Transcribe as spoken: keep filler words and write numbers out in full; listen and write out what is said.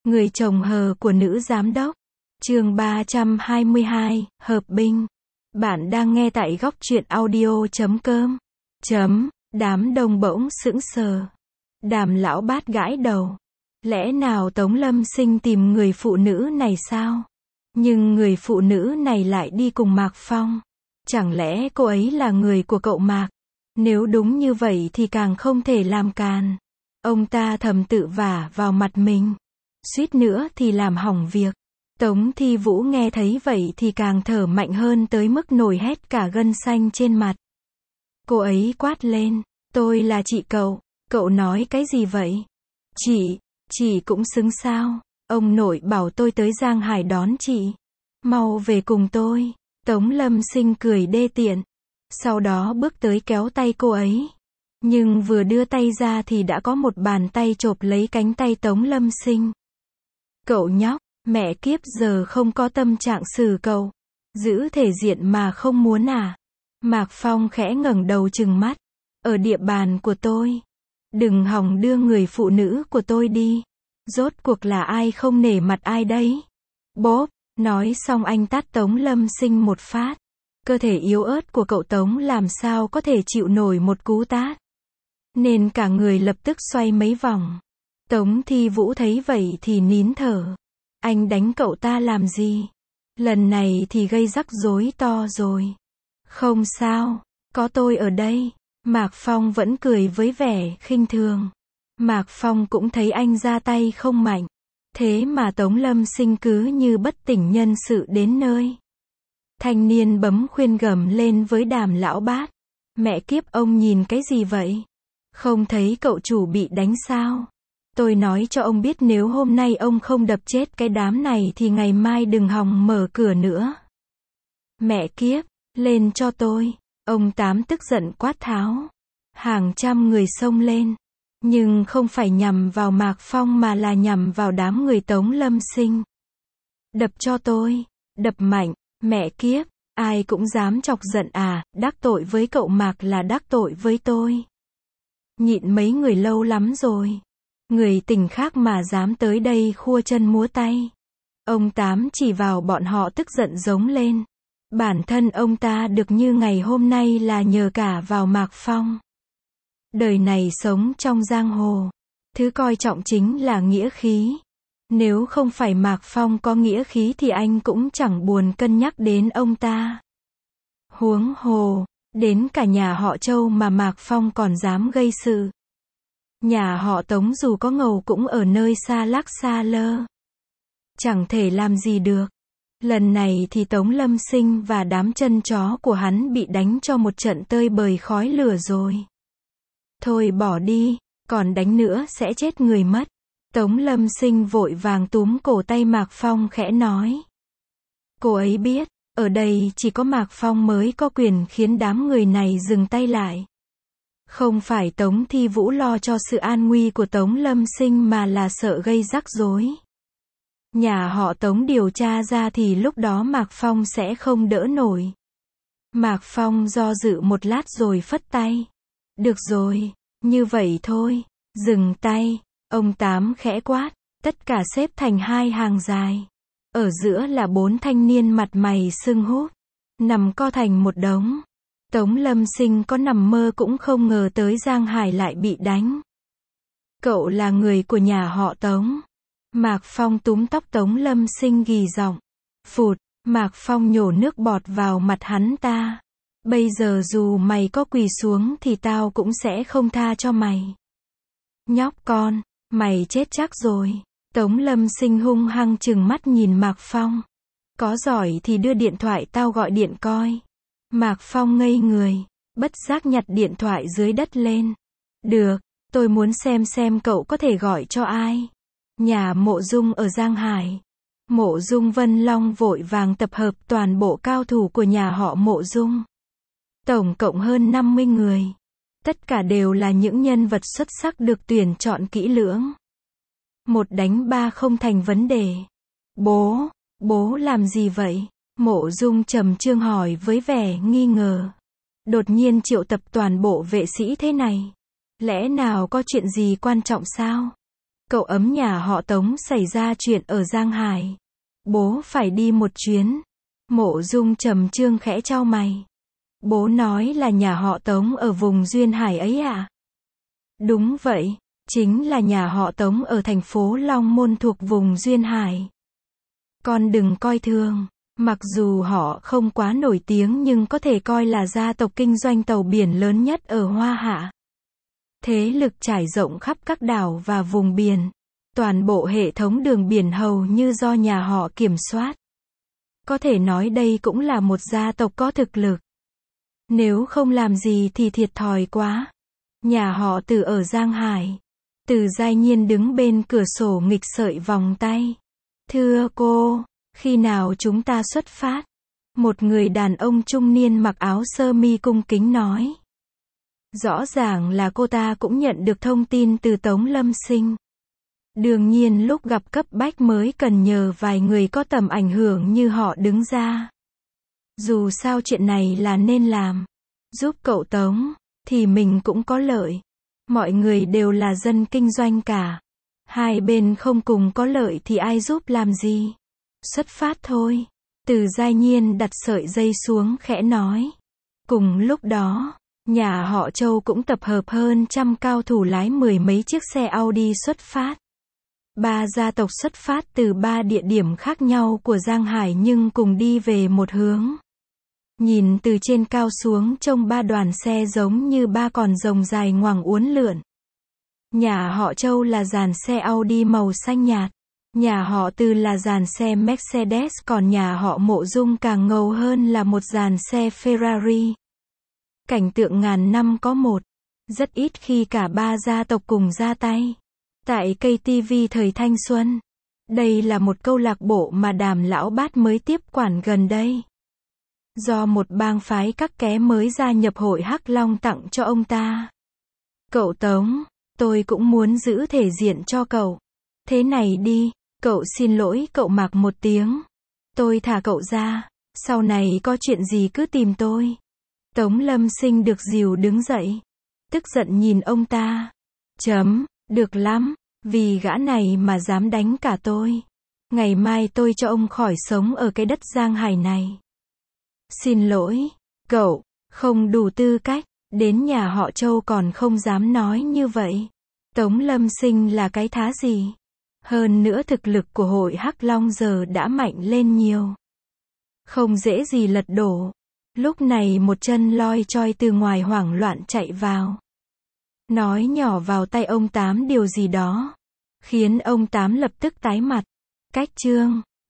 Người chồng hờ của nữ giám đốc. Chương ba trăm hai mươi hai, hợp binh. Bạn đang nghe tại góc truyện audio chấm com. Chấm, đám đông bỗng sững sờ. Đàm lão bát gãi đầu. Lẽ nào Tống Lâm Sinh tìm người phụ nữ này sao? Nhưng người phụ nữ này lại đi cùng Mạc Phong. Chẳng lẽ cô ấy là người của cậu Mạc? Nếu đúng như vậy thì càng không thể làm càn. Ông ta thầm tự vả vào mặt mình. Suýt nữa thì làm hỏng việc. Tống Thi Vũ nghe thấy vậy thì càng thở mạnh hơn tới mức nổi hết cả gân xanh trên mặt. Cô ấy quát lên. Tôi là chị cậu. Cậu nói cái gì vậy? Chị, chị cũng xứng sao? Ông nội bảo tôi tới Giang Hải đón chị. Mau về cùng tôi. Tống Lâm Sinh cười đê tiện. Sau đó bước tới kéo tay cô ấy. Nhưng vừa đưa tay ra thì đã có một bàn tay chộp lấy cánh tay Tống Lâm Sinh. Cậu nhóc, mẹ kiếp giờ không có tâm trạng xử cậu. Giữ thể diện mà không muốn à? Mạc Phong khẽ ngẩng đầu trừng mắt. Ở địa bàn của tôi. Đừng hòng đưa người phụ nữ của tôi đi. Rốt cuộc là ai không nể mặt ai đấy? Bốp, nói xong anh tát Tống Lâm Sinh một phát. Cơ thể yếu ớt của cậu Tống làm sao có thể chịu nổi một cú tát. Nên cả người lập tức xoay mấy vòng. Tống Thi Vũ thấy vậy thì nín thở. Anh đánh cậu ta làm gì? Lần này thì gây rắc rối to rồi. Không sao, có tôi ở đây. Mạc Phong vẫn cười với vẻ khinh thường. Mạc Phong cũng thấy anh ra tay không mạnh. Thế mà Tống Lâm Sinh cứ như bất tỉnh nhân sự đến nơi. Thanh niên bấm khuyên gầm lên với Đàm lão bát. Mẹ kiếp, ông nhìn cái gì vậy? Không thấy cậu chủ bị đánh sao? Tôi nói cho ông biết, nếu hôm nay ông không đập chết cái đám này thì ngày mai đừng hòng mở cửa nữa. Mẹ kiếp, lên cho tôi. Ông Tám tức giận quát tháo. Hàng trăm người xông lên. Nhưng không phải nhằm vào Mạc Phong mà là nhằm vào đám người Tống Lâm Sinh. Đập cho tôi. Đập mạnh. Mẹ kiếp, ai cũng dám chọc giận à? Đắc tội với cậu Mạc là đắc tội với tôi. Nhịn mấy người lâu lắm rồi. Người tình khác mà dám tới đây khua chân múa tay. Ông Tám chỉ vào bọn họ tức giận giống lên. Bản thân ông ta được như ngày hôm nay là nhờ cả vào Mạc Phong. Đời này sống trong giang hồ, thứ coi trọng chính là nghĩa khí. Nếu không phải Mạc Phong có nghĩa khí thì anh cũng chẳng buồn cân nhắc đến ông ta. Huống hồ, đến cả nhà họ Châu mà Mạc Phong còn dám gây sự. Nhà họ Tống dù có ngầu cũng ở nơi xa lắc xa lơ. Chẳng thể làm gì được. Lần này thì Tống Lâm Sinh và đám chân chó của hắn bị đánh cho một trận tơi bời khói lửa rồi. Thôi bỏ đi, còn đánh nữa sẽ chết người mất. Tống Lâm Sinh vội vàng túm cổ tay Mạc Phong khẽ nói. Cô ấy biết, ở đây chỉ có Mạc Phong mới có quyền khiến đám người này dừng tay lại. Không phải Tống Thi Vũ lo cho sự an nguy của Tống Lâm Sinh mà là sợ gây rắc rối. Nhà họ Tống điều tra ra thì lúc đó Mạc Phong sẽ không đỡ nổi. Mạc Phong do dự một lát rồi phất tay. Được rồi, như vậy thôi, dừng tay. Ông Tám khẽ quát, tất cả xếp thành hai hàng dài. Ở giữa là bốn thanh niên mặt mày sưng húp, nằm co thành một đống. Tống Lâm Sinh có nằm mơ cũng không ngờ tới Giang Hải lại bị đánh. Cậu là người của nhà họ Tống. Mạc Phong túm tóc Tống Lâm Sinh gì giọng. Phụt, Mạc Phong nhổ nước bọt vào mặt hắn ta. Bây giờ dù mày có quỳ xuống thì tao cũng sẽ không tha cho mày. Nhóc con, mày chết chắc rồi. Tống Lâm Sinh hung hăng trừng mắt nhìn Mạc Phong. Có giỏi thì đưa điện thoại tao gọi điện coi. Mạc Phong ngây người, bất giác nhặt điện thoại dưới đất lên. Được, tôi muốn xem xem cậu có thể gọi cho ai. Nhà Mộ Dung ở Giang Hải. Mộ Dung Vân Long vội vàng tập hợp toàn bộ cao thủ của nhà họ Mộ Dung. Tổng cộng hơn năm mươi người. Tất cả đều là những nhân vật xuất sắc được tuyển chọn kỹ lưỡng. Một đánh ba không thành vấn đề. Bố, bố làm gì vậy? Mộ Dung trầm trương hỏi với vẻ nghi ngờ. Đột nhiên triệu tập toàn bộ vệ sĩ thế này. Lẽ nào có chuyện gì quan trọng sao? Cậu ấm nhà họ Tống xảy ra chuyện ở Giang Hải. Bố phải đi một chuyến. Mộ Dung trầm trương khẽ chau mày. Bố nói là nhà họ Tống ở vùng Duyên Hải ấy à? Đúng vậy, chính là nhà họ Tống ở thành phố Long Môn thuộc vùng Duyên Hải. Con đừng coi thường, mặc dù họ không quá nổi tiếng nhưng có thể coi là gia tộc kinh doanh tàu biển lớn nhất ở Hoa Hạ. Thế lực trải rộng khắp các đảo và vùng biển. Toàn bộ hệ thống đường biển hầu như do nhà họ kiểm soát. Có thể nói đây cũng là một gia tộc có thực lực. Nếu không làm gì thì thiệt thòi quá. Nhà họ Từ ở Giang Hải. Từ Giai Nhiên đứng bên cửa sổ nghịch sợi vòng tay. Thưa cô, khi nào chúng ta xuất phát? Một người đàn ông trung niên mặc áo sơ mi cung kính nói. Rõ ràng là cô ta cũng nhận được thông tin từ Tống Lâm Sinh. Đương nhiên lúc gặp cấp bách mới cần nhờ vài người có tầm ảnh hưởng như họ đứng ra. Dù sao chuyện này là nên làm. Giúp cậu Tống, thì mình cũng có lợi. Mọi người đều là dân kinh doanh cả. Hai bên không cùng có lợi thì ai giúp làm gì? Xuất phát thôi. Từ Giai Nhiên đặt sợi dây xuống khẽ nói. Cùng lúc đó, nhà họ Châu cũng tập hợp hơn trăm cao thủ lái mười mấy chiếc xe Audi xuất phát. Ba gia tộc xuất phát từ ba địa điểm khác nhau của Giang Hải nhưng cùng đi về một hướng. Nhìn từ trên cao xuống trông ba đoàn xe giống như ba con rồng dài ngoằng uốn lượn. Nhà họ Châu là dàn xe Audi màu xanh nhạt. Nhà họ Từ là dàn xe Mercedes, còn nhà họ Mộ Dung càng ngầu hơn là một dàn xe Ferrari. Cảnh tượng ngàn năm có một. Rất ít khi cả ba gia tộc cùng ra tay. Tại ca tê vê thời thanh xuân. Đây là một câu lạc bộ mà Đàm Lão Bát mới tiếp quản gần đây. Do một bang phái các ké mới gia nhập hội Hắc Long tặng cho ông ta. Cậu Tống, tôi cũng muốn giữ thể diện cho cậu. Thế này đi, cậu xin lỗi cậu Mạc một tiếng. Tôi thả cậu ra, sau này có chuyện gì cứ tìm tôi. Tống Lâm Sinh được dìu đứng dậy. Tức giận nhìn ông ta. Chấm, được lắm, vì gã này mà dám đánh cả tôi. Ngày mai tôi cho ông khỏi sống ở cái đất Giang Hải này. Xin lỗi, cậu, không đủ tư cách, đến nhà họ Châu còn không dám nói như vậy. Tống Lâm Sinh là cái thá gì? Hơn nữa thực lực của hội Hắc Long giờ đã mạnh lên nhiều. Không dễ gì lật đổ. Lúc này một chân loi choi từ ngoài hoảng loạn chạy vào. Nói nhỏ vào tay ông Tám điều gì đó. Khiến ông Tám lập tức tái mặt. Cách chương